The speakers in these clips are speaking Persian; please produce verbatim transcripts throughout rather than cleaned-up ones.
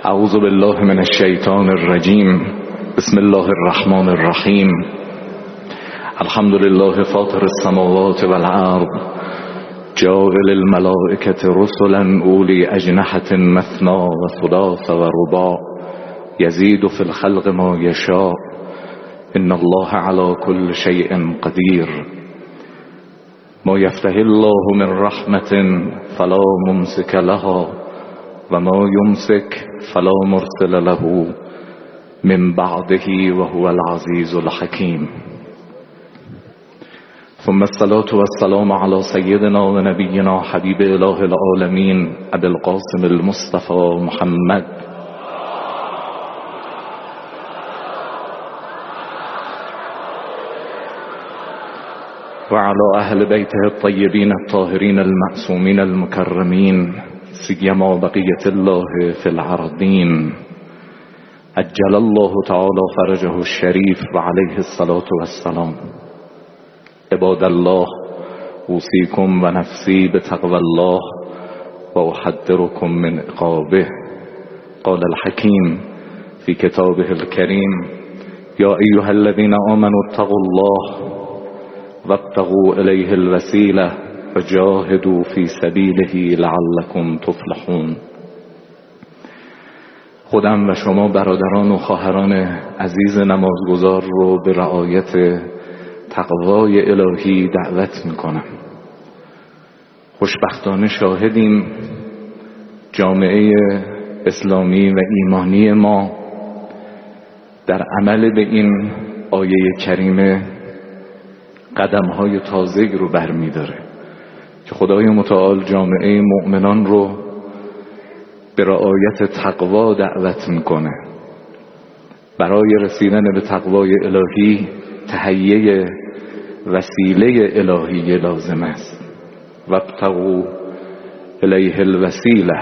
اعوذ بالله من الشیطان الرجیم. بسم الله الرحمن الرحیم. الحمد لله فاطر السماوات والارض، جاعل الملائکة رسلا اولی اجنحة مثنی و ثلاث و رباع، یزید فی الخلق ما یشاء، ان الله علی كل شیء قدیر. ما یفتح الله من رحمة فلا ممسک لها و ما یمسک فلا مرسل له من بعده و هو العزیز الحکیم. ثم الصلاة والسلام على سيدنا و نبینا حبیب اله العالمین ابی القاسم المصطفى محمد و على اهل بیته الطیبین الطاهرین المعصومین المکرمین، سیما بقیة الله فی الارضین، عجل الله تعالی فرجه الشریف و علیه الصلاة والسلام. عباد الله، اوصیکم و نفسی بتقوى الله و احذرکم من عقابه. قال الحکیم فی کتابه الکریم: یا ایها الذین آمنوا اتقوا الله وابتغوا الیه الوسیله و جاهدوا فی سبیله لعلکم تفلحون. خودم و شما برادران و خواهران عزیز نمازگزار رو به رعایت تقوای الهی دعوت میکنم. خوشبختانه شاهدیم جامعه اسلامی و ایمانی ما در عمل به این آیه کریمه قدم‌های تازه‌ای رو برمی‌داره که خدای متعال جامعه مؤمنان رو به رعایت تقوا دعوت میکنه. برای رسیدن به تقوای الهی تهیه وسیله الهی لازم است. وابتغوا الیه الوسیله،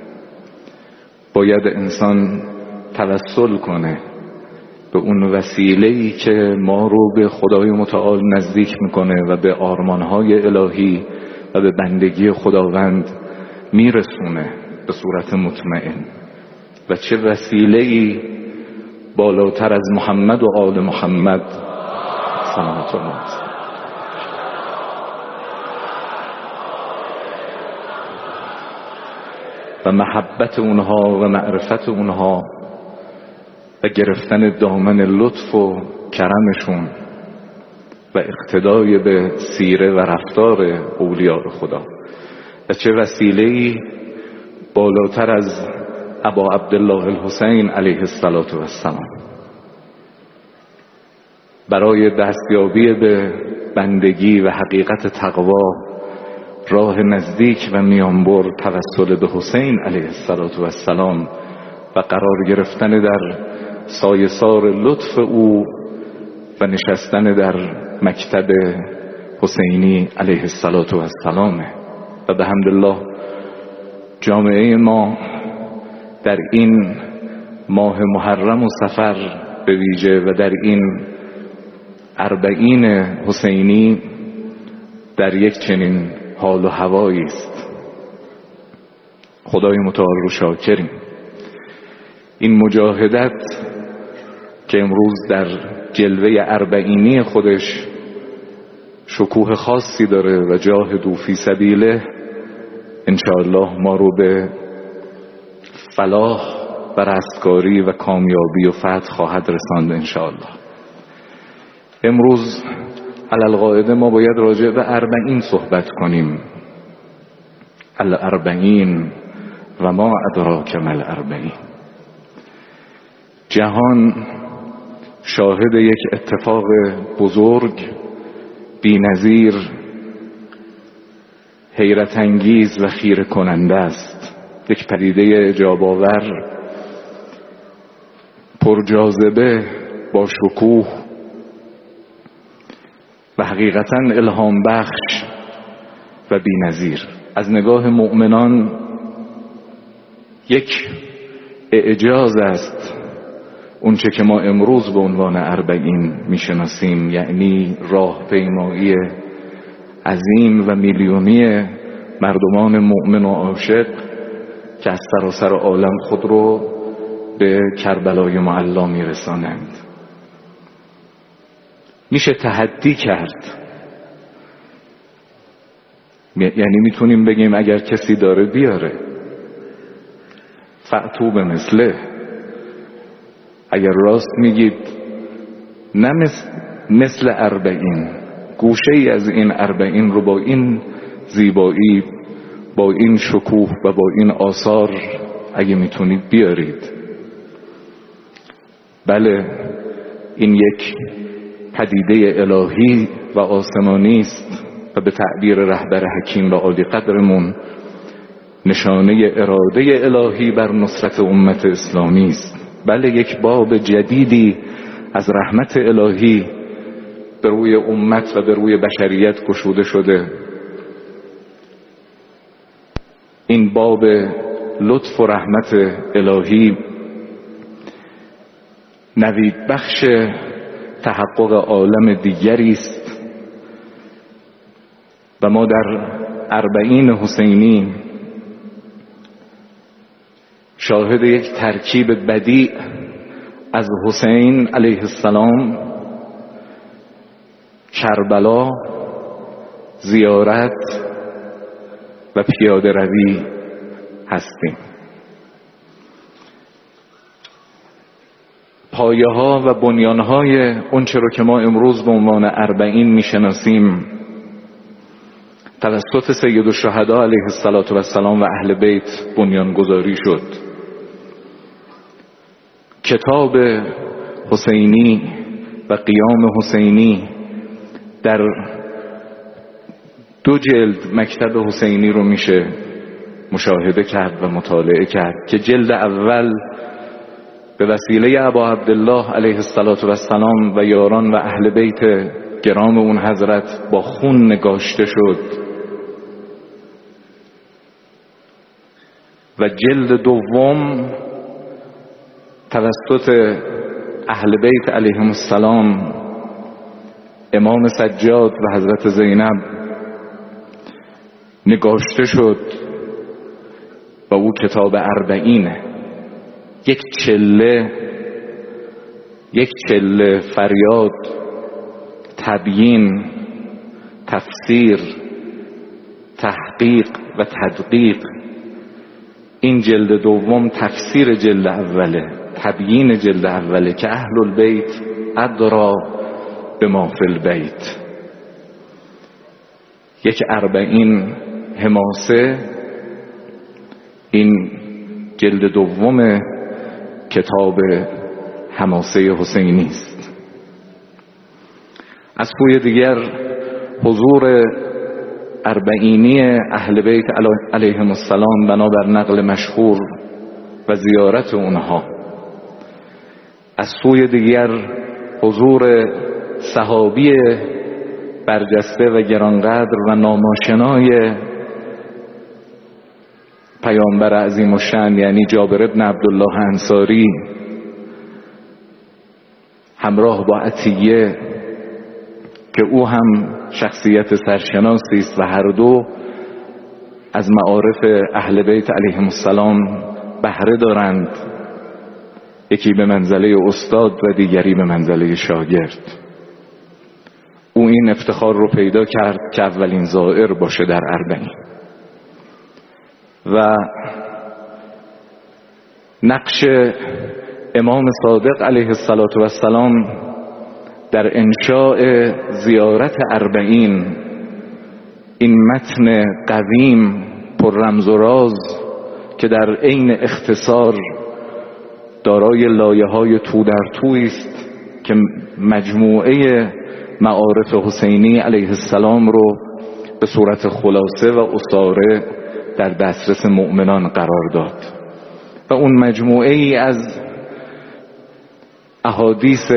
باید انسان توسل کنه به اون وسیله‌ای که ما رو به خدای متعال نزدیک میکنه و به آرمانهای الهی و به بندگی خداوند میرسونه به صورت مطمئن. و چه وسیله‌ای بالاتر از محمد و آل محمد صلوات الله. و محبت اونها و معرفت اونها و گرفتن دامن لطف و کرمشون و اقتدای به سیره و رفتار اولیاء خدا. و چه وسیله‌ای بالاتر از ابا عبدالله الحسین علیه السلام برای دستیابی به بندگی و حقیقت تقوا، راه نزدیک و میانبر توسل به حسین علیه السلام و قرار گرفتن در سایه‌سار لطف او و نشستن در مکتب حسینی علیه السلام. و به حمدالله جامعه ما در این ماه محرم و صفر به ویژه و در این اربعین حسینی در یک چنین حال و هوایی است. خدای متعال رو شاکریم. این مجاهدت که امروز در جلوه اربعینی خودش شکوه خاصی داره و جاهدوا فی سبیله، انشاءالله ما رو به فلاح و رستگاری و کامیابی و فتح خواهد رساند انشاءالله. امروز علالقاعده ما باید راجع به اربعین صحبت کنیم. الاربعین و ما ادراک ما الاربعین. جهان شاهد یک اتفاق بزرگ، بی‌نظیر، حیرت انگیز و خیره کننده است. یک پدیده اعجاب آور، پرجاذبه، با شکوه و حقیقتاً الهام بخش و بی‌نظیر. از نگاه مؤمنان یک اعجاز است اونچه که ما امروز به عنوان اربعین میشناسیم، یعنی راه پیمایی عظیم و میلیونی مردمان مؤمن و عاشق که از سراسر عالم خود رو به کربلای معلا میرسانند. میشه تحدی کرد، یعنی میتونیم بگیم اگر کسی داره بیاره، فأتو به مثله. اگر راست میگید نه مثل, مثل اربعین، گوشه ای از این اربعین رو با این زیبایی، با این شکوه و با این آثار اگه میتونید بیارید. بله، این یک پدیده الهی و آسمانی است و به تعبیر رهبر حکیم و عالی قدرمون نشانه اراده الهی بر نصرت امت اسلامی است. بله، یک باب جدیدی از رحمت الهی به روی امت و به روی بشریت گشوده شده. این باب لطف و رحمت الهی نوید بخش تحقق عالم دیگری است و ما در اربعین حسینی شاهد یک ترکیب بدیع از حسین علیه السلام، کربلا، زیارت و پیاده روی هستیم. پایه ها و بنیان های اون چه رو که ما امروز به عنوان اربعین میشناسیم توسط سید الشهدا علیه السلام و اهل بیت بنیان گذاری شد. کتاب حسینی و قیام حسینی در دو جلد مکتب حسینی رو میشه مشاهده کرد و مطالعه کرد که جلد اول به وسیله ابا عبدالله علیه السلام و یاران و اهل بیت گرام اون حضرت با خون نگاشته شد و جلد دوم توسط اهل بیت علیهم السلام، امام سجاد و حضرت زینب نگاشته شد و او کتاب اربعینه. یک چله یک چله فریاد، تبیین، تفسیر، تحقیق و تدقیق. این جلد دوم تفسیر جلد اوله، تبیین جلد اوله که اهل البیت ادرا به ما فی البیت. یک اربعین حماسه، این جلد دوم کتاب حماسه حسینی است. از سوی دیگر حضور اربعینی اهل بیت علیهم السلام بنابر نقل مشهور و زیارت اونها، از سوی دیگر حضور صحابی برجسته و گرانقدر و ناماشنای پیامبر عظیم الشأن یعنی جابر بن عبدالله انصاری همراه با عطیه که او هم شخصیت سرشناسی است و هر دو از معارف اهل بیت علیهم السلام بهره دارند، یکی به منزله استاد و دیگری به منزله شاگرد. او این افتخار رو پیدا کرد که اولین زائر باشه در اربعین و نقش امام صادق علیه السلام در انشاء زیارت اربعین، این متن قویم پر رمز و راز که در عین اختصار دارای لایه‌های تو در تویی است که مجموعه معارف حسینی علیه السلام رو به صورت خلاصه و اساره در دسترس مؤمنان قرار داد و اون مجموعه ای از احادیث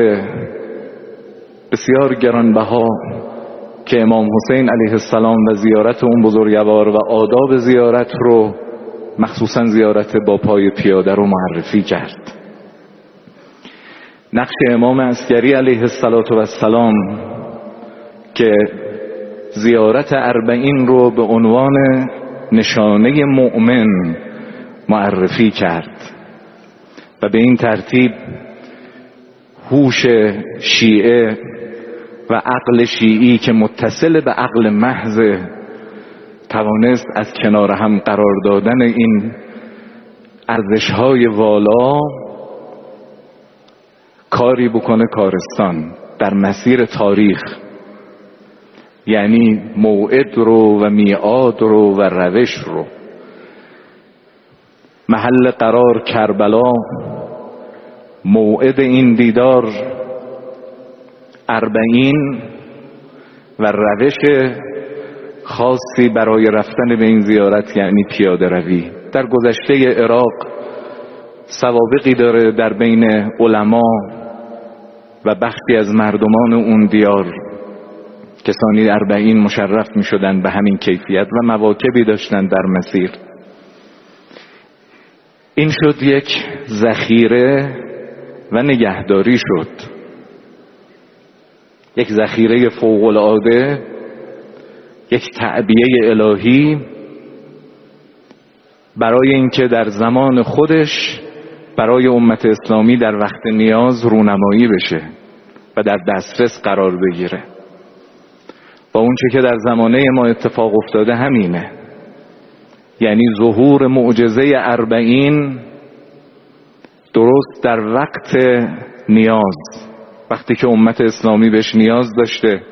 بسیار گرانبها که امام حسین علیه السلام و زیارت اون بزرگوار و آداب زیارت رو، مخصوصا زیارت با پای پیاده رو معرفی کرد. نقش امام عسکری علیه السلام که زیارت اربعین رو به عنوان نشانه مؤمن معرفی کرد و به این ترتیب هوش شیعه و عقل شیعی که متصل به عقل محض توانست از کنار هم قرار دادن این ارزش‌های والا کاری بکنه کارستان در مسیر تاریخ، یعنی موعد رو و میعاد رو و روش رو. محل قرار کربلا، موعد این دیدار اربعین و روش خاصی برای رفتن به این زیارت یعنی پیاده روی. در گذشته عراق سوابقی داره در بین علما و بخشی از مردمان اون دیار، کسانی اربعین مشرف می شدن به همین کیفیت و مواکبی داشتن در مسیر. این شد یک ذخیره و نگهداری شد، یک ذخیره فوق العاده، یک تعبیه الهی برای اینکه در زمان خودش برای امت اسلامی در وقت نیاز رونمایی بشه و در دسترس قرار بگیره. و اونچه که در زمانه ما اتفاق افتاده همینه، یعنی ظهور معجزه اربعین درست در وقت نیاز، وقتی که امت اسلامی بهش نیاز داشته،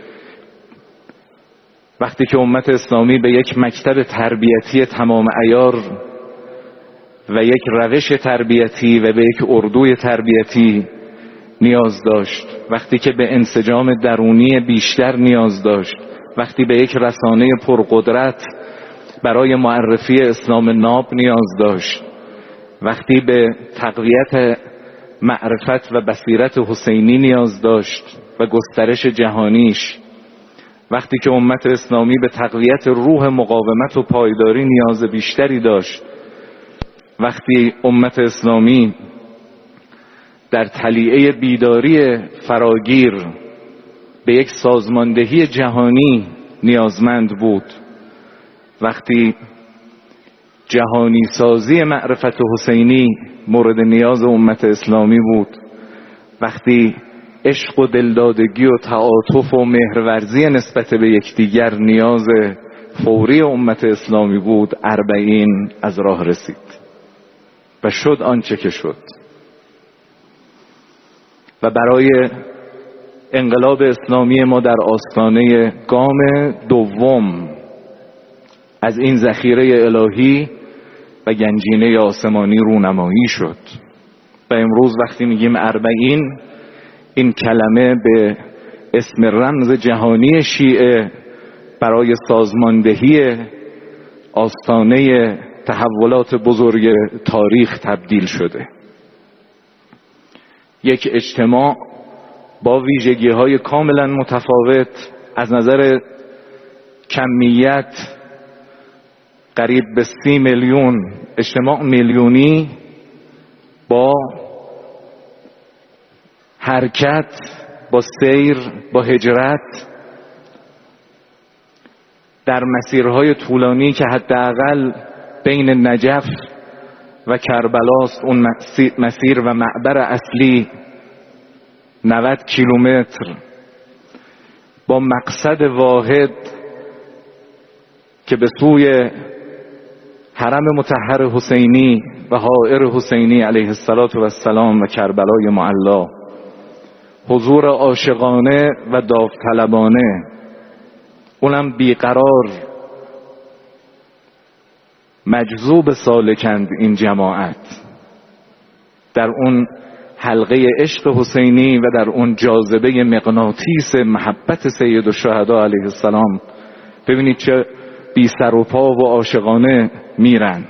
وقتی که امت اسلامی به یک مکتب تربیتی تمام عیار و یک روش تربیتی و به یک اردوی تربیتی نیاز داشت، وقتی که به انسجام درونی بیشتر نیاز داشت، وقتی به یک رسانه پرقدرت برای معرفی اسلام ناب نیاز داشت، وقتی به تقویت معرفت و بصیرت حسینی نیاز داشت و گسترش جهانیش، وقتی که امت اسلامی به تقویت روح مقاومت و پایداری نیاز بیشتری داشت، وقتی امت اسلامی در تلیعه بیداری فراگیر به یک سازماندهی جهانی نیازمند بود، وقتی جهانی سازی معرفت حسینی مورد نیاز امت اسلامی بود، وقتی عشق و دلدادگی و تعاطف و مهرورزی نسبت به یکدیگر نیاز فوری امت اسلامی بود، اربعین از راه رسید و شد آنچه که شد. و برای انقلاب اسلامی ما در آستانه گام دوم از این ذخیره الهی و گنجینه آسمانی رونمایی شد. و امروز وقتی میگیم اربعین، این کلمه به اسم رمز جهانی شیعه برای سازماندهی آستانه تحولات بزرگ تاریخ تبدیل شده. یک اجتماع با ویژگی‌های کاملا متفاوت از نظر کمیت، قریب به سی میلیون اجتماع میلیونی با حرکت، با سیر، با هجرت در مسیرهای طولانی که حداقل بین نجف و کربلاست، اون مسیر و معبر اصلی نود کیلومتر، با مقصد واحد که به سوی حرم مطهر حسینی و حائر حسینی علیه السلام و کربلای معلا، حضور عاشقانه و داوطلبانه، اونم بیقرار مجذوب سالکند این جماعت در اون حلقه عشق حسینی و در اون جاذبه مغناطیس محبت سید الشهدا علیه السلام. ببینید چه بی سر و پا و عاشقانه میرن.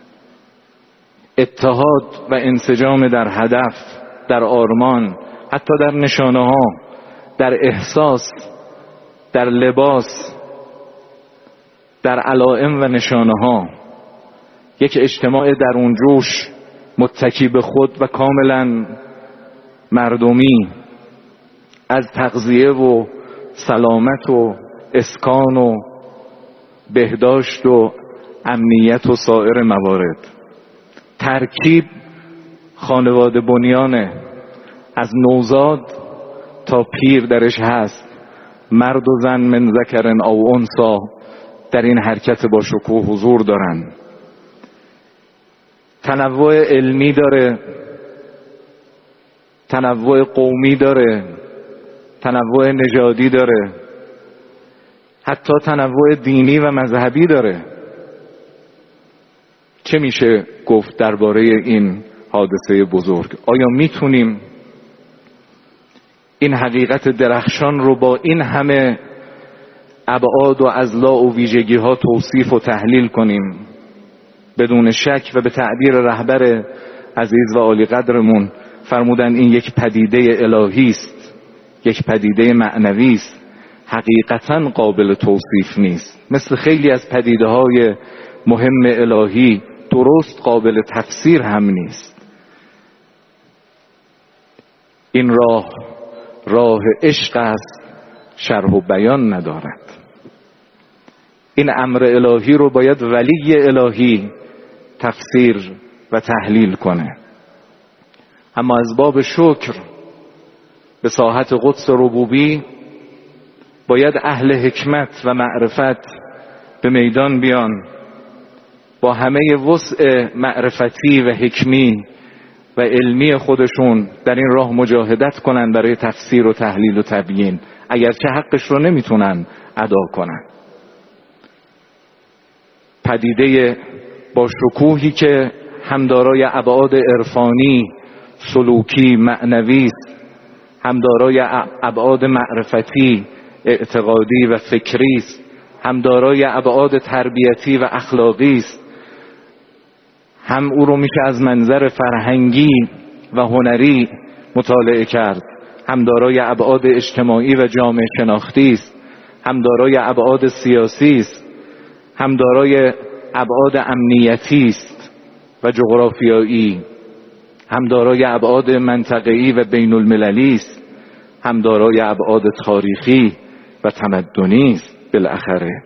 اتحاد و انسجام در هدف، در آرمان، حتی در نشانه ها، در احساس، در لباس، در علائم و نشانه ها. یک اجتماع در اون جوش متکی به خود و کاملا مردمی، از تغذیه و سلامت و اسکان و بهداشت و امنیت و سایر موارد. ترکیب خانواده بنیانه، از نوزاد تا پیر درش هست، مرد و زن من ذکرن او انثی در این حرکت با شکوه حضور دارن. تنوع علمی داره، تنوع قومی داره، تنوع نژادی داره، حتی تنوع دینی و مذهبی داره. چه میشه گفت درباره این حادثه بزرگ؟ آیا میتونیم این حقیقت درخشان رو با این همه ابعاد و اضلاع و ویژگی ها توصیف و تحلیل کنیم؟ بدون شک و به تعبیر رهبر عزیز و عالی قدرمون فرمودن این یک پدیده الهی است، یک پدیده معنوی است، حقیقتا قابل توصیف نیست. مثل خیلی از پدیده های مهم الهی درست قابل تفسیر هم نیست. این راه راه عشق است، شرح و بیان ندارد. این امر الهی رو باید ولی الهی تفسیر و تحلیل کنه. اما از باب شکر به ساحت قدس ربوبی باید اهل حکمت و معرفت به میدان بیان، با همه وسع معرفتی و حکمی و علمی خودشون در این راه مجاهدت کنن برای تفسیر و تحلیل و تبیین، اگرچه حقش رو نمیتونن ادا کنن. پدیده با شکوهی که هم دارای ابعاد عرفانی، سلوکی، معنوی است، هم دارای ابعاد معرفتی، اعتقادی و فکری است، هم دارای ابعاد تربیتی و اخلاقی است، هم او رو میشه از منظر فرهنگی و هنری مطالعه کرد، هم دارای ابعاد اجتماعی و جامعه شناختی است، هم دارای ابعاد سیاسی است، هم دارای ابعاد امنیتی است و جغرافیایی، هم دارای ابعاد منطقه‌ای و بین المللی است، هم دارای ابعاد تاریخی و تمدنی است. بالاخره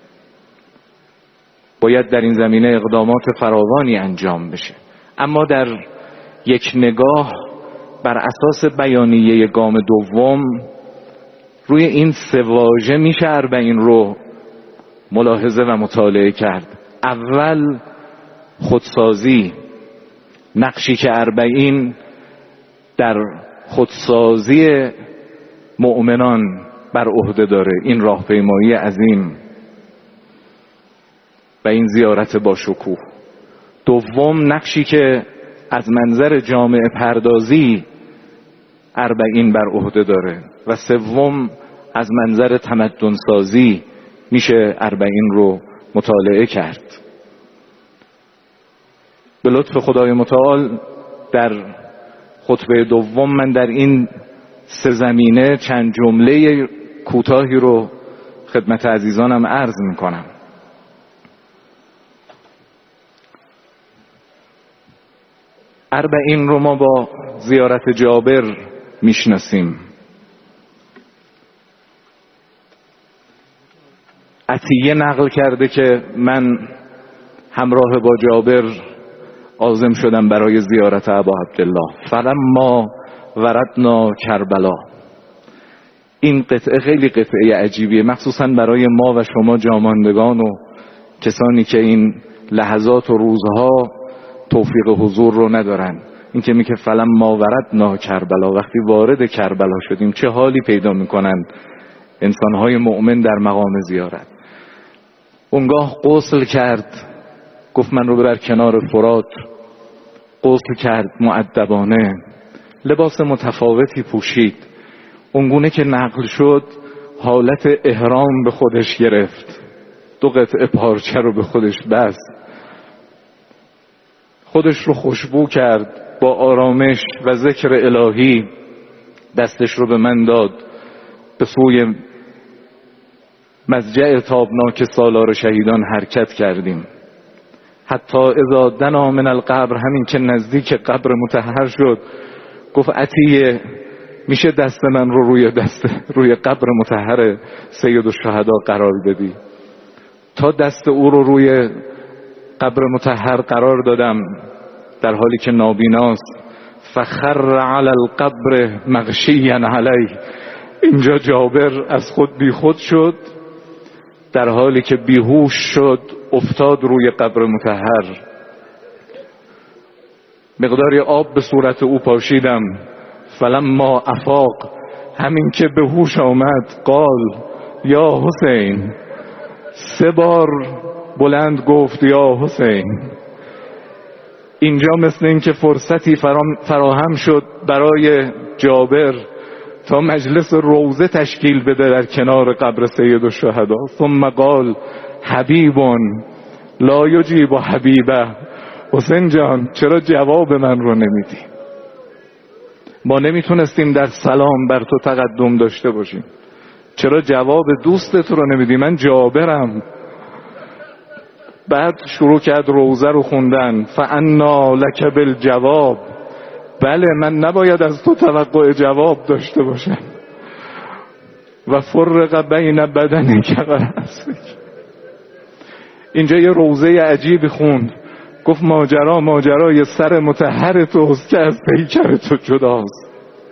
باید در این زمینه اقدامات فراوانی انجام بشه. اما در یک نگاه بر اساس بیانیه گام دوم روی این سه واژه میشه اربعین رو ملاحظه و مطالعه کرد. اول خودسازی، نقشی که اربعین در خودسازی مؤمنان بر عهده داره، این راهپیمایی عظیم و این زیارت با شکوه. دوم نقشی که از منظر جامعه پردازی اربعین بر عهده داره و سوم از منظر تمدن سازی میشه اربعین رو مطالعه کرد. به لطف خدای متعال در خطبه دوم من در این سه زمینه چند جمله کوتاهی رو خدمت عزیزانم عرض میکنم. اربعین رو ما با زیارت جابر میشناسیم. عطیه نقل کرده که من همراه با جابر عازم شدم برای زیارت ابا عبدالله. فلما وردنا کربلا. این قطعه خیلی قطعه عجیبیه، مخصوصا برای ما و شما جاماندگان و کسانی که این لحظات و روزها توفیق حضور رو ندارن. این که میگه فلما وردنا کربلا، وقتی وارد کربلا شدیم چه حالی پیدا میکنن انسانهای مؤمن در مقام زیارت. اونگاه غسل کرد، گفت من رو ببر کنار فرات. غسل کرد مؤدبانه، لباس متفاوتی پوشید. اونگونه که نقل شد حالت احرام به خودش گرفت، دو قطعه پارچه رو به خودش بست، خودش رو خوشبو کرد، با آرامش و ذکر الهی دستش رو به من داد. به سوی مضجع تابناک سالار شهیدان حرکت کردیم. حتی اذا دنا من القبر، همین که نزدیک قبر مطهر شد، گفت عطیه میشه دست من رو روی دست روی قبر مطهر سید الشهدا قرار بدی؟ تا دست او رو روی قبر مطهر قرار دادم در حالی که نابیناست. فخر علی القبر مغشیا علیه. اینجا جابر از خود بی خود شد، در حالی که بیهوش شد افتاد روی قبر مطهر. مقداری آب به صورت او پاشیدم. فلما افاق، همین که به هوش آمد، قال یا حسین، سه بار بلند گفت یا حسین. اینجا مثل این که فرصتی فراهم شد برای جابر تا مجلس روضه تشکیل بده در کنار قبر سید الشهدا. ثم قال حبیب لا یجیب حبیبه. حسین جان چرا جواب من رو نمیدی؟ ما نمیتونستیم در سلام بر تو تقدم داشته باشیم، چرا جواب دوستت رو نمیدی؟ من جابرم. بعد شروع کرد روضه رو خوندن. فانا لک بالجواب، بله من نباید از تو توقع جواب داشته باشم. و فرق بین بدنک و رأسک. اینجا یه روضه عجیبی خوند، گفت ماجرا ماجرای سر مطهر توست که از پیکر تو جداست.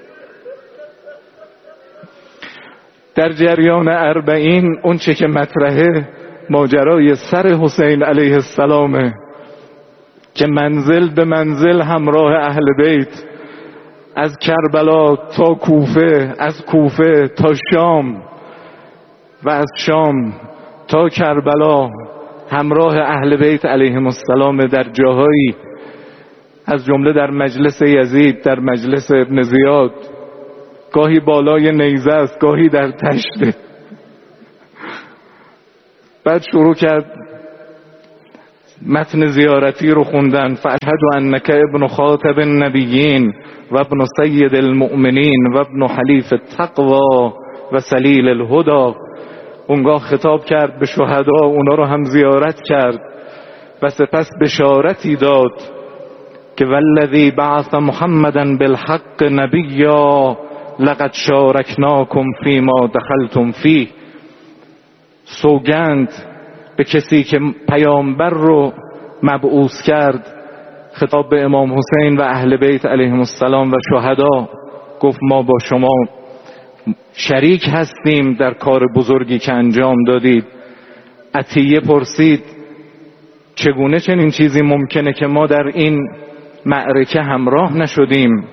در جریان اربعین اون چه که مطرحه ماجرای سر حسین علیه السلامه که منزل به منزل همراه اهل بیت، از کربلا تا کوفه، از کوفه تا شام و از شام تا کربلا همراه اهل بیت علیهم السلام در جاهایی از جمله در مجلس یزید، در مجلس ابن زیاد، گاهی بالای نیزه است، گاهی در تشت. بعد شروع کرد متن زیارتی رو خوندن. فاشهد انک ابن خاطب النبیین و ابن سید المؤمنین و ابن حلیف التقوی و سلیل الهدی. اونگاه خطاب کرد به شهدا، اونا رو هم زیارت کرد و سپس بشارتی داد که والذی بعث محمدا بالحق نبیا لقد شارکناکم فیما دخلتم فیه. سوگند به کسی که پیامبر رو مبعوث کرد. خطاب به امام حسین و اهل بیت علیهم السلام و شهدا، گفت ما با شما شریک هستیم در کار بزرگی که انجام دادید. عطیه پرسید چگونه چنین چیزی ممکنه که ما در این معرکه همراه نشدیم؟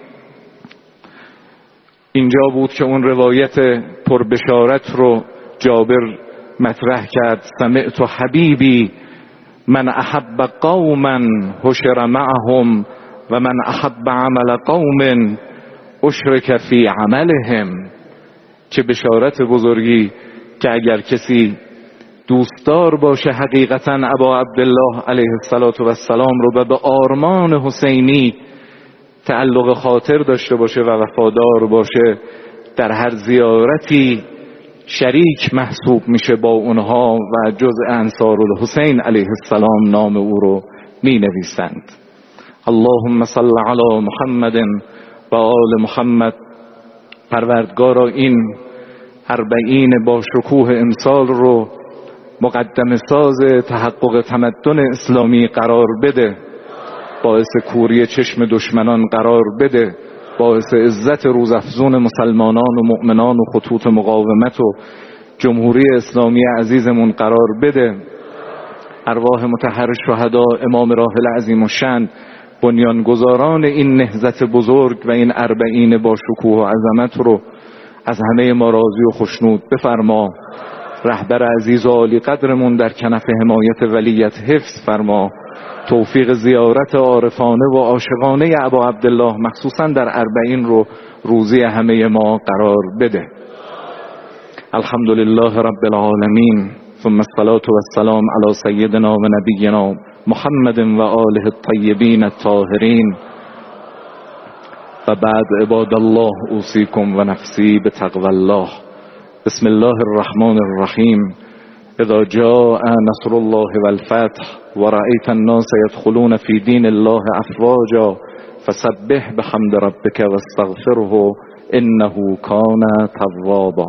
اینجا بود که اون روایت پربشارت رو جابر مطرح کرد. سمعت حبیبی من احب قوما حشر معهم و من احب عمل قوم اشرک فی عملهم. چه بشارت بزرگی که اگر کسی دوستدار باشه حقیقتا ابا عبدالله علیه السلام رو و به آرمان حسینی تعلق خاطر داشته باشه و وفادار باشه، در هر زیارتی شریک محسوب میشه با اونها و جزء انصارالحسین علیه السلام نام او رو می نویسند. اللهم صل علی محمد و آل محمد. پروردگارا این اربعین با شکوه امسال رو مقدم ساز تحقق تمدن اسلامی قرار بده، باعث کوری چشم دشمنان قرار بده، باعث عزت روزافزون مسلمانان و مؤمنان و خطوط مقاومت و جمهوری اسلامی عزیزمون قرار بده. ارواح مطهر شهدا، امام راحل عظیم الشأن، بنیانگذاران این نهضت بزرگ و این اربعین با شکوه و عظمت رو از همه ما راضی و خوشنود بفرما. رهبر عزیز و عالی قدرمون در کنف حمایت ولیت حفظ فرما. توفیق زیارت عارفانه و عاشقانه ابا عبدالله مخصوصا در اربعین رو روزی همه ما قرار بده. الحمدلله رب العالمین، ثم الصلاة والسلام علی سیدنا و نبینا محمد و آله الطیبین الطاهرین. و بعد عباد الله اوصیکم و نفسی بتقوی الله. بسم الله الرحمن الرحیم. اذا جاء نصر الله والفتح ورأيت الناس يدخلون في دين الله افواجا فسبح بحمد ربك واستغفره انه كان توابا.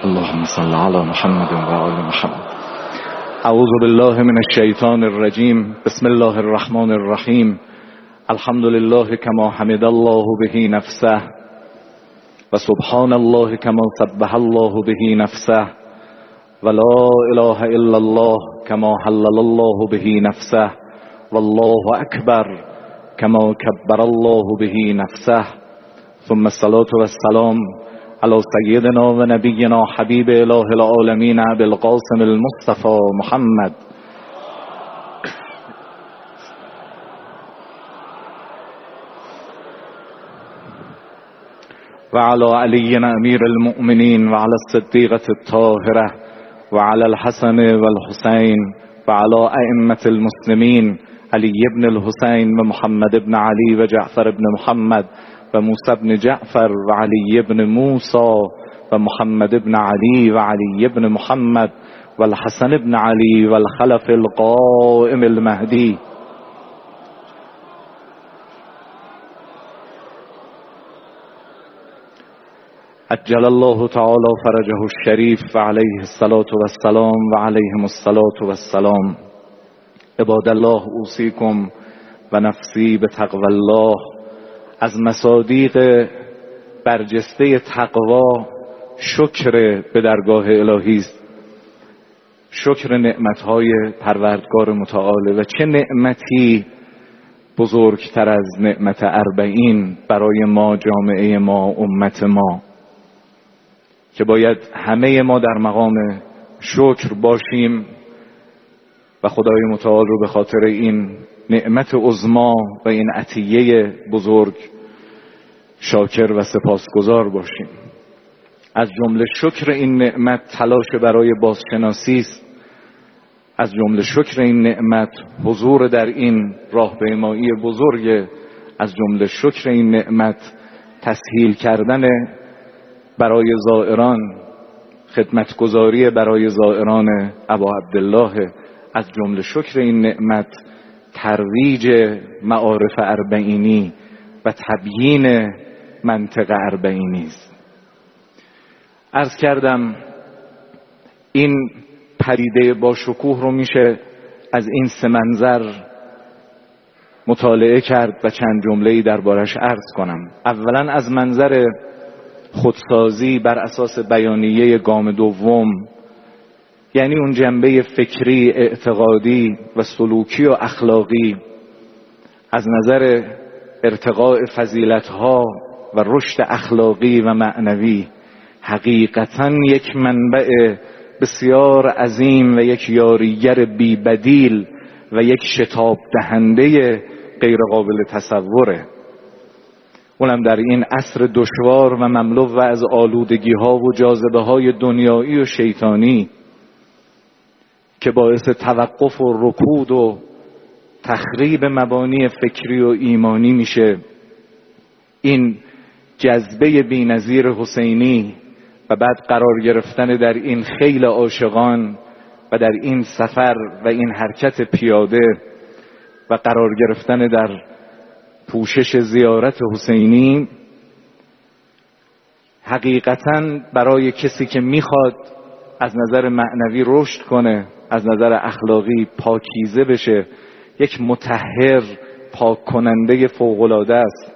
اللهم صل على محمد و آل محمد. اعوذ بالله من الشیطان الرجیم. بسم الله الرحمن الرحیم. الحمد لله کما حمد الله به نفسه و سبحان الله کما سبح الله به نفسه و لا اله الا الله کما حلل الله به نفسه والله اکبر کما کبر الله به نفسه. ثم الصلاة والسلام علی سیدنا و نبینا حبیب اله العالمین ابی القاسم المصطفى محمد و علی علی امیر المؤمنین و علی الصدیقة الطاهرة و علی الحسن و الحسین و علی ائمة المسلمین علی ابن الحسین و محمد ابن علی و جعفر ابن محمد و موسی ابن جعفر و علی ابن موسی و محمد ابن علی و علی ابن محمد و الحسن ابن علی و الخلف القائم المهدی. عجل الله تعالی فرجه الشریف و علیه الصلاة والسلام و علیهم الصلاة والسلام. عباد الله اوصیکم و نفسی بتقوی الله. از مصادیق برجسته تقوا شکر به درگاه الهی است. شکر نعمتهای پروردگار متعال. و چه نعمتی بزرگتر از نعمت اربعین برای ما، جامعه ما، امت ما، که باید همه ما در مقام شکر باشیم و خدای متعال رو به خاطر این نعمت عظما و این عطیه بزرگ شاکر و سپاسگزار باشیم. از جمله شکر این نعمت تلاش برای بازشناسی است. از جمله شکر این نعمت حضور در این راهپیمایی بزرگ. از جمله شکر این نعمت تسهیل کردن برای زائران، خدمتگزاری برای زائران ابا عبدالله. از جمله شکر این نعمت ترویج معارف اربعینی و تبیین منطق اربعینی است. عرض کردم این پدیده با شکوه رو میشه از این سه منظر مطالعه کرد و چند جمله‌ای دربارش عرض کنم. اولا از منظر خودسازی بر اساس بیانیه گام دوم، یعنی اون جنبه فکری، اعتقادی و سلوکی و اخلاقی، از نظر ارتقاء فضیلت‌ها و رشد اخلاقی و معنوی حقیقتاً یک منبع بسیار عظیم و یک یاریگر بی بدیل و یک شتاب دهنده غیر قابل تصوره. اونم در این عصر دشوار و مملو از آلودگی ها و جاذبه های دنیایی و شیطانی که باعث توقف و رکود و تخریب مبانی فکری و ایمانی میشه. این جذبه بی‌نظیر حسینی و بعد قرار گرفتن در این خیل عاشقان و در این سفر و این حرکت پیاده و قرار گرفتن در پوشش زیارت حسینی، حقیقتاً برای کسی که میخواد از نظر معنوی رشد کنه، از نظر اخلاقی پاکیزه بشه، یک مطهر پاک کننده فوق‌العاده است،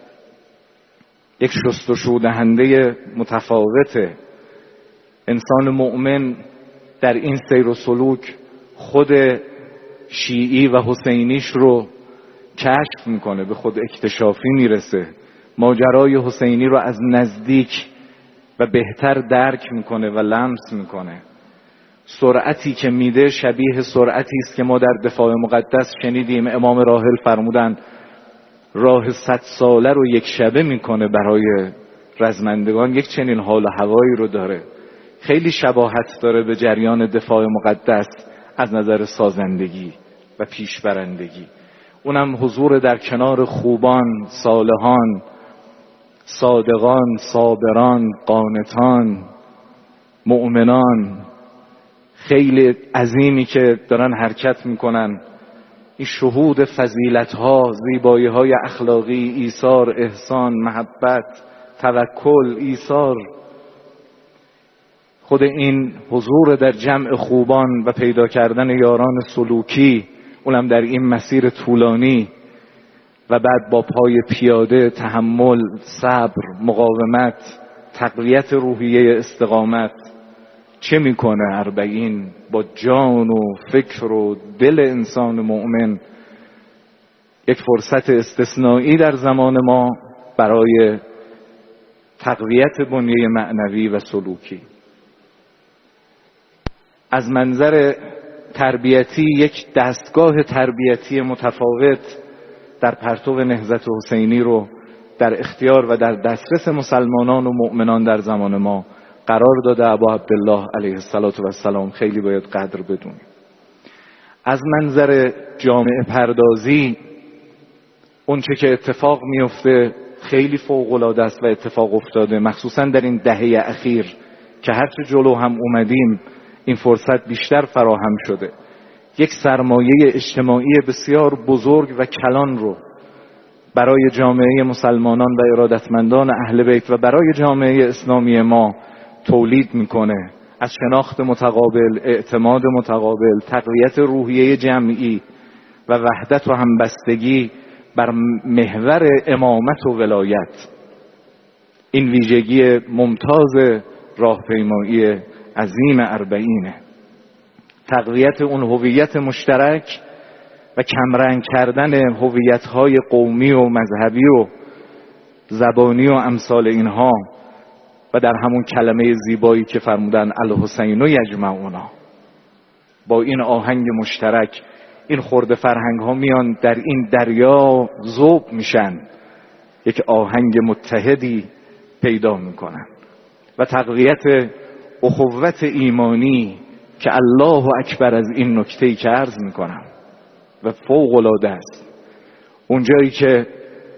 یک شستشو دهنده متفاوته. انسان مؤمن در این سیر و سلوک خود شیعی و حسینیش رو کشف میکنه، به خود اکتشافی میرسه، ماجرای حسینی رو از نزدیک و بهتر درک میکنه و لمس میکنه. سرعتی که میده شبیه سرعتی است که ما در دفاع مقدس شنیدیم امام راحل فرمودن راه صد ساله رو یک شبه میکنه برای رزمندگان. یک چنین حال و هوایی رو داره، خیلی شباهت داره به جریان دفاع مقدس از نظر سازندگی و پیشبرندگی. اونم حضور در کنار خوبان، صالحان، صادقان، صابران، قانتان، مؤمنان خیلی عظیمی که دارن حرکت میکنن. این شهود فضیلت‌ها، زیبایی‌های اخلاقی، ایثار، احسان، محبت، توکل، ایثار، خود این حضور در جمع خوبان و پیدا کردن یاران سلوکی، اونم در این مسیر طولانی و بعد با پای پیاده، تحمل، صبر، مقاومت، تقویت روحیه استقامت، چه میکنه اربعین با جان و فکر و دل انسان مؤمن؟ یک فرصت استثنایی در زمان ما برای تقویت بنیه معنوی و سلوکی. از منظر تربیتی یک دستگاه تربیتی متفاوت در پرتو نهضت حسینی رو در اختیار و در دسترس مسلمانان و مؤمنان در زمان ما قرار داده ابا عبدالله علیه السلام. خیلی باید قدر بدونیم. از منظر جامعه پردازی اون چه که اتفاق میفته خیلی فوق‌العاده است و اتفاق افتاده، مخصوصا در این دهه اخیر که هرچه جلو هم اومدیم این فرصت بیشتر فراهم شده. یک سرمایه اجتماعی بسیار بزرگ و کلان رو برای جامعه مسلمانان و ارادتمندان اهل بیت و برای جامعه اسلامی ما تولید میکنه. از شناخت متقابل، اعتماد متقابل، تقویت روحیه جمعی و وحدت و همبستگی بر محور امامت و ولایت. این ویژگی ممتاز راهپیمایی عظیم اربعینه. تقویت اون هویت مشترک و کمرنگ کردن هویت‌های قومی و مذهبی و زبانی و امثال اینها و در همون کلمه زیبایی که فرمودن الحسین و یجمعونا، با این آهنگ مشترک این خرده فرهنگ ها میان در این دریا ذوب میشن، یک آهنگ متحدی پیدا میکنن و تقویت اخوت ایمانی که الله اکبر از این نکته‌ای که عرض میکنم و فوق العاده است. اونجایی که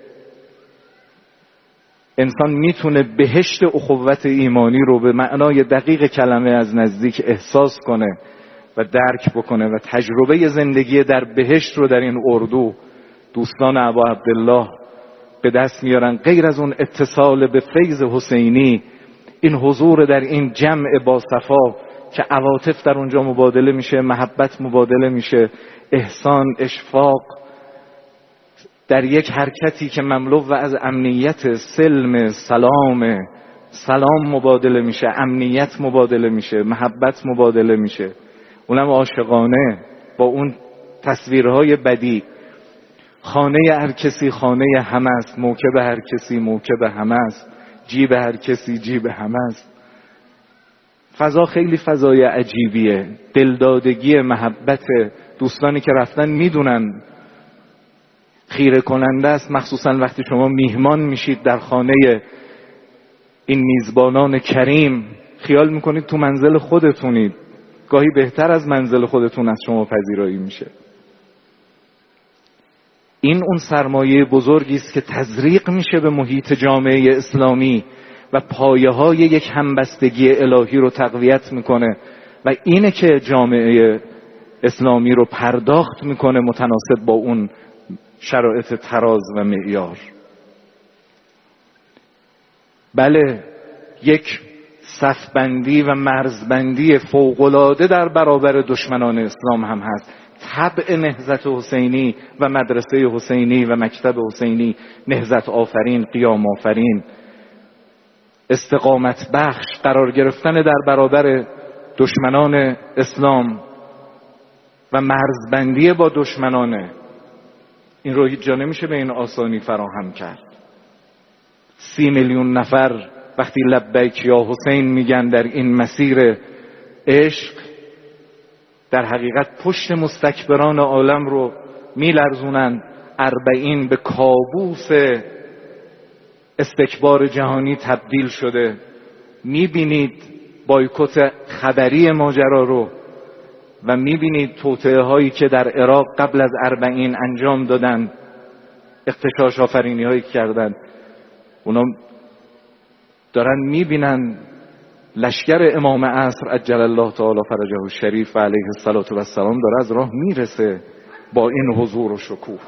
انسان میتونه بهشت اخوت ایمانی رو به معنای دقیق کلمه از نزدیک احساس کنه و درک بکنه و تجربه زندگی در بهشت رو در این اردو دوستان ابا عبدالله به دست میارن. غیر از اون اتصال به فیض حسینی، این حضور در این جمع با صفا که عواطف در اونجا مبادله میشه، محبت مبادله میشه، احسان، اشفاق، در یک حرکتی که مملو و از امنیت، سلم، سلام، سلام مبادله میشه، امنیت مبادله میشه، محبت مبادله میشه، اونم عاشقانه، با اون تصویرهای بدی. خانه هر کسی خانه همه است، موکب هر کسی موکب همه است، جیب هر کسی جیب همه است. فضا خیلی فضای عجیبیه، دلدادگی، محبت. دوستانی که رفتن میدونن خیره کننده است، مخصوصا وقتی شما میهمان میشید در خانه این میزبانان کریم، خیال میکنید تو منزل خودتونید، گاهی بهتر از منزل خودتون از شما پذیرایی میشه. این اون سرمایه بزرگی است که تزریق میشه به محیط جامعه اسلامی و پایه های یک همبستگی الهی رو تقویت میکنه و اینه که جامعه اسلامی رو پرداخت میکنه متناسب با اون شرایط تراز و معیار. بله، یک صفبندی و مرزبندی فوق‌العاده در برابر دشمنان اسلام هم هست. طبع نهضت حسینی و مدرسه حسینی و مکتب حسینی، نهضت آفرین، قیام آفرین، استقامت بخش، قرار گرفتن در برابر دشمنان اسلام و مرزبندی با دشمنانه. این رو هیچ جا نمیشه به این آسانی فراهم کرد. سی میلیون نفر وقتی لبیک یا حسین میگن در این مسیر عشق، در حقیقت پشت مستکبران عالم رو میلرزونن. اربعین به کابوس استکبار جهانی تبدیل شده. میبینید بایکوت خبری ماجرا رو و میبینید توطئه هایی که در عراق قبل از اربعین انجام دادن، اغتشاش آفرینی هایی کردن. اونا دارن میبینن لشکر امام عصر عجل الله تعالی فرجه الشریف و علیه السلام داره از راه میرسه با این حضور و شکوه.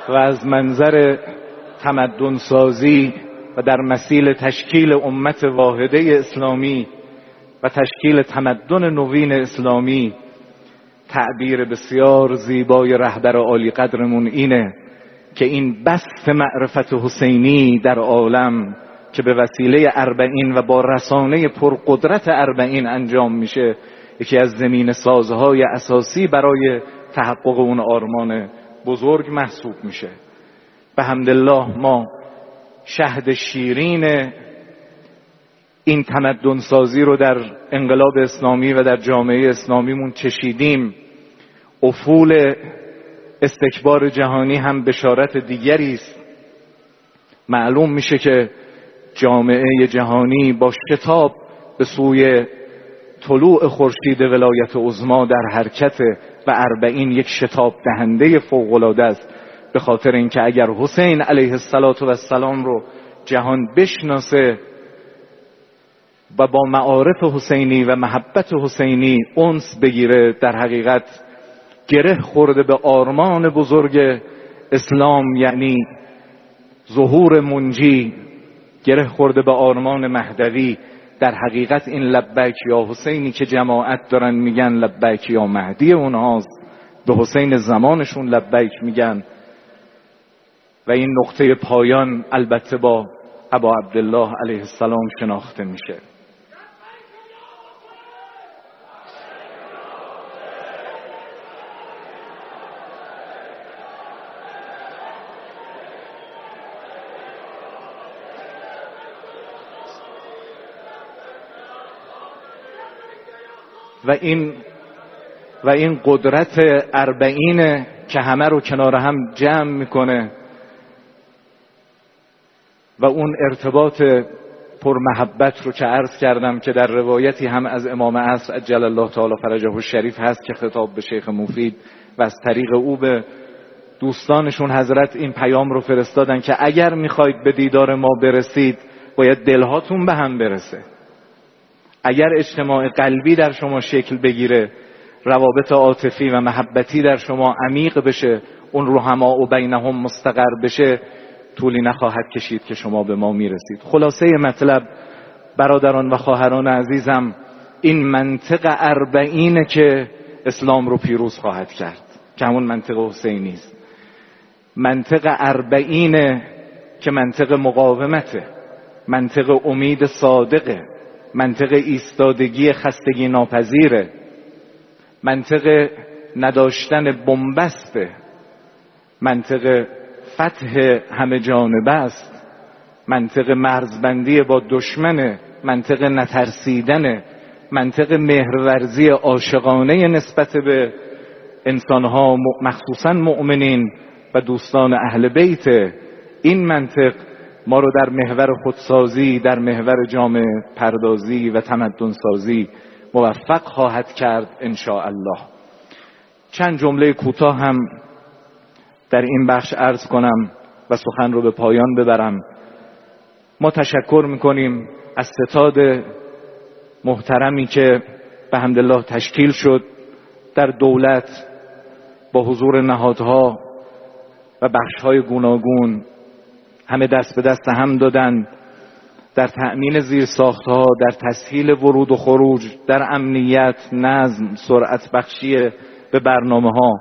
و از منظر تمدن سازی و در مسیر تشکیل امت واحده اسلامی و تشکیل تمدن نوین اسلامی تعبیر بسیار زیبای رهبر عالی قدرمون اینه که این بسط معرفت حسینی در عالم که به وسیله اربعین و با رسانه پرقدرت اربعین انجام میشه یکی از زمین سازهای اساسی برای تحقق اون آرمان بزرگ محسوب میشه. به حمدالله ما شهد شیرین این تمدن سازی رو در انقلاب اسلامی و در جامعه اسلامیمون چشیدیم. افول استکبار جهانی هم بشارت دیگری است. معلوم میشه که جامعه جهانی با شتاب به سوی طلوع خورشید ولایت عظما در حرکت و اربعین یک شتاب دهنده فوق‌العاده است، به خاطر اینکه اگر حسین علیه السلام رو جهان بشناسه و با معارف حسینی و محبت حسینی انس بگیره، در حقیقت گره خورده به آرمان بزرگ اسلام، یعنی ظهور منجی، گره خورده به آرمان مهدوی. در حقیقت این لبیک یا حسینی که جماعت دارن میگن لبیک یا مهدی اونهاست، به حسین زمانشون لبیک میگن. و این نقطه پایان البته با ابا عبدالله علیه السلام شناخته میشه. و این و این قدرت اربعین که همه رو کنار هم جمع میکنه و اون ارتباط پرمحبت رو که عرض کردم که در روایتی هم از امام عصر عجل الله تعالی فرجه الشریف هست که خطاب به شیخ مفید و از طریق او به دوستانشون حضرت این پیام رو فرستادن که اگر میخواید به دیدار ما برسید باید دلهاتون به هم برسه. اگر اجتماع قلبی در شما شکل بگیره، روابط عاطفی و محبتی در شما عمیق بشه، اون رحما و بینهم مستقر بشه، طولی نخواهد کشید که شما به ما میرسید. خلاصه مطلب برادران و خواهران عزیزم، این منطق اربعینه که اسلام رو پیروز خواهد کرد، که همون منطق حسینی است. منطق اربعینه که منطق مقاومته، منطق امید صادقه، منطق ایستادگی خستگی ناپذیره، منطق نداشتن بنبسته، منطق فتح همه جانبه است، منطق مرزبندی با دشمنه، منطق نترسیدنه، منطق مهرورزی عاشقانه نسبت به انسانها مخصوصا مؤمنین و دوستان اهل بیت. این منطق ما رو در محور خودسازی، در محور جامعه پردازی و تمدن سازی موفق خواهد کرد ان شاء الله. چند جمله کوتاه هم در این بخش عرض کنم و سخن رو به پایان ببرم. ما تشکر میکنیم از ستاد محترمی که به حمدالله تشکیل شد در دولت با حضور نهادها و بخشهای گوناگون، همه دست به دست هم دادن در تأمین زیرساختها، در تسهیل ورود و خروج، در امنیت، نظم، سرعت بخشی به برنامه ها.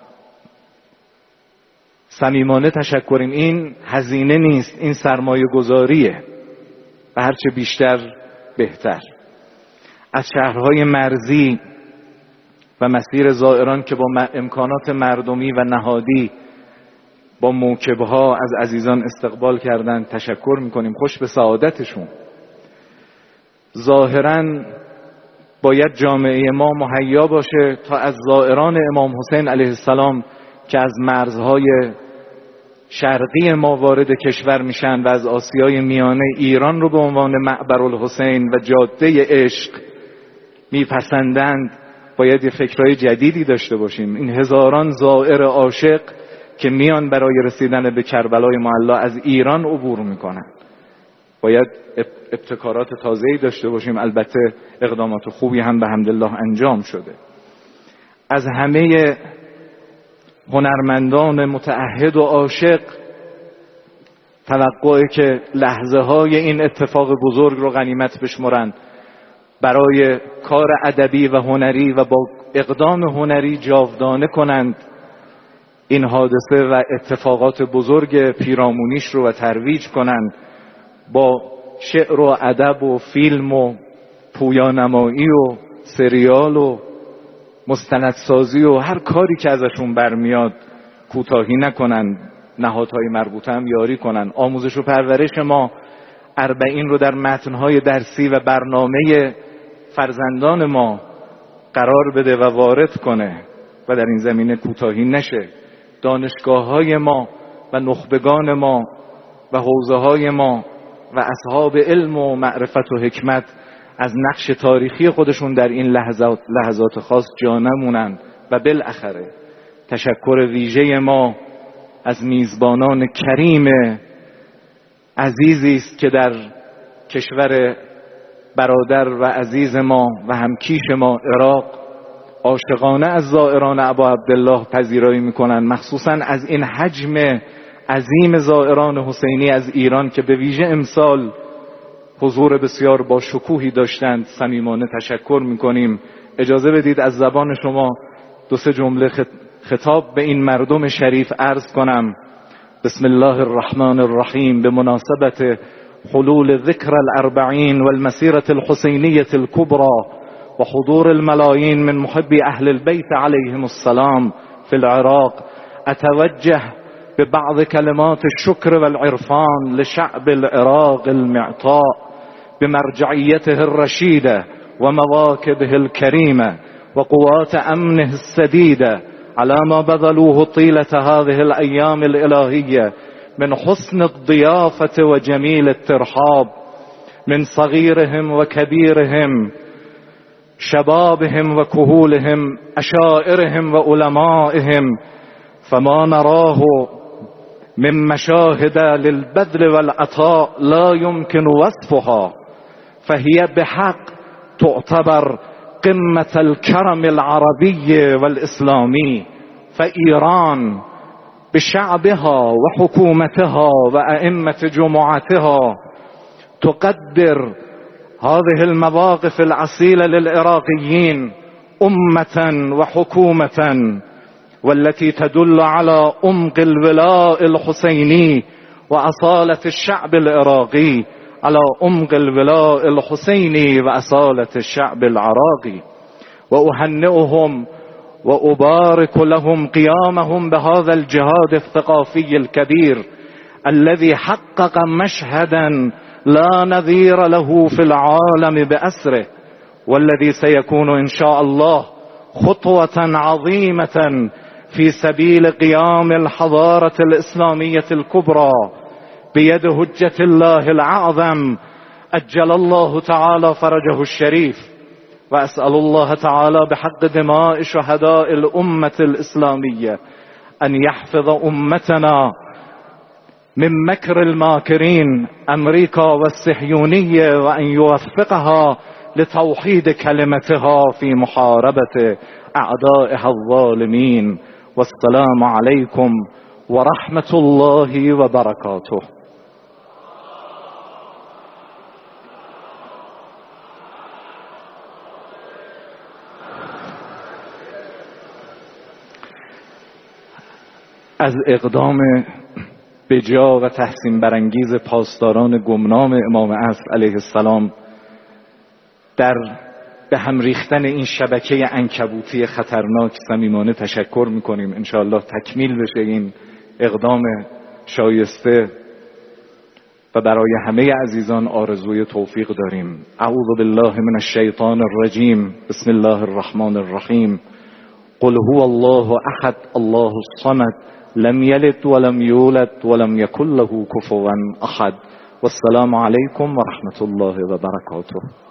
صمیمانه تشکریم. این هزینه نیست، این سرمایه گذاریه و هرچه بیشتر بهتر. از شهرهای مرزی و مسیر زائران که با امکانات مردمی و نهادی با موکبها از عزیزان استقبال کردن تشکر میکنیم. خوش به سعادتشون. ظاهراً باید جامعه ما مهیا باشه تا از زائران امام حسین علیه السلام که از مرزهای شرقی ما وارد کشور میشن و از آسیای میانه ایران رو به عنوان معبر الحسین و جاده عشق میپسندند، باید یه فکرهای جدیدی داشته باشیم. این هزاران زائر عاشق که میان برای رسیدن به کربلای معلا از ایران عبور میکنن، باید ابتکارات تازه‌ای داشته باشیم. البته اقدامات خوبی هم به حمدالله انجام شده. از همه هنرمندان متعهد و عاشق توقعه که لحظه های این اتفاق بزرگ رو غنیمت بشمرند، برای کار ادبی و هنری و با اقدام هنری جاودانه کنند این حادثه و اتفاقات بزرگ پیرامونیش رو و ترویج کنند، با شعر و ادب و فیلم و پویانمایی و سریال و مستندسازی و هر کاری که ازشون برمیاد کوتاهی نکنند، نهادهای مربوطه هم یاری کنند. آموزش و پرورش ما اربعین رو در متنهای درسی و برنامه فرزندان ما قرار بده و وارد کنه و در این زمینه کوتاهی نشه. دانشگاه های ما و نخبگان ما و حوزه های ما و اصحاب علم و معرفت و حکمت از نقش تاریخی خودشون در این لحظات, لحظات خاص جا نمونن. و بالاخره تشکر ویژه ما از میزبانان کریم عزیزی است که در کشور برادر و عزیز ما و همکیش ما عراق عاشقانه از زائران ابا عبدالله پذیرایی میکنن، مخصوصا از این حجم عظیم زائران حسینی از ایران که به ویژه امسال حضور بسیار با شکوهی داشتند. صمیمانه تشکر میکنیم. اجازه بدید از زبان شما دو سه جمله خطاب به این مردم شریف عرض کنم. بسم الله الرحمن الرحیم. به مناسبت حلول ذکر الاربعین والمسیرة الحسینیة الكبرى وحضور الملايين من محبي أهل البيت عليهم السلام في العراق، أتوجه ببعض كلمات الشكر والعرفان لشعب العراق المعطاء بمرجعيته الرشيدة ومواكبه الكريمة وقوات أمنه السديدة على ما بذلوه طيلة هذه الأيام الإلهية من حسن الضيافة وجميل الترحاب من صغيرهم وكبيرهم، شبابهم وكهولهم، أشائرهم وعلمائهم، فما نراه من مشاهد للبذل والعطاء لا يمكن وصفها، فهي بحق تعتبر قمة الكرم العربي والإسلامي. فإيران بشعبها وحكومتها وأئمة جمعتها تقدر هذه المواقف الأصيلة للعراقيين أمة وحكومة، والتي تدل على عمق الولاء الحسيني وأصالة الشعب العراقي، على عمق الولاء الحسيني وأصالة الشعب العراقي. وأهنئهم وأبارك لهم قيامهم بهذا الجهاد الثقافي الكبير الذي حقق مشهدا لا نظير له في العالم بأسره، والذي سيكون إن شاء الله خطوة عظيمة في سبيل قيام الحضارة الإسلامية الكبرى بيد هجة الله الأعظم أجل الله تعالى فرجه الشريف. وأسأل الله تعالى بحق دماء شهداء الأمة الإسلامية أن يحفظ أمتنا من مكر الماكرين أمريكا والصهيونية، وأن يوفقها لتوحيد كلمتها في محاربة أعدائها الظالمين. والسلام عليكم ورحمة الله وبركاته. از اقدام بجا و تحسین برانگیز پاسداران گمنام امام عصر علیه السلام در به هم ریختن این شبکه عنکبوتی خطرناک صمیمانه تشکر میکنیم. انشاءالله تکمیل بشه این اقدام شایسته و برای همه عزیزان آرزوی توفیق داریم. اعوذ بالله من الشیطان الرجیم. بسم الله الرحمن الرحیم. قل هو الله احد الله الصمد لم يلد ولم يولد ولم يكن له كفوا احد. والسلام عليكم ورحمة الله وبركاته.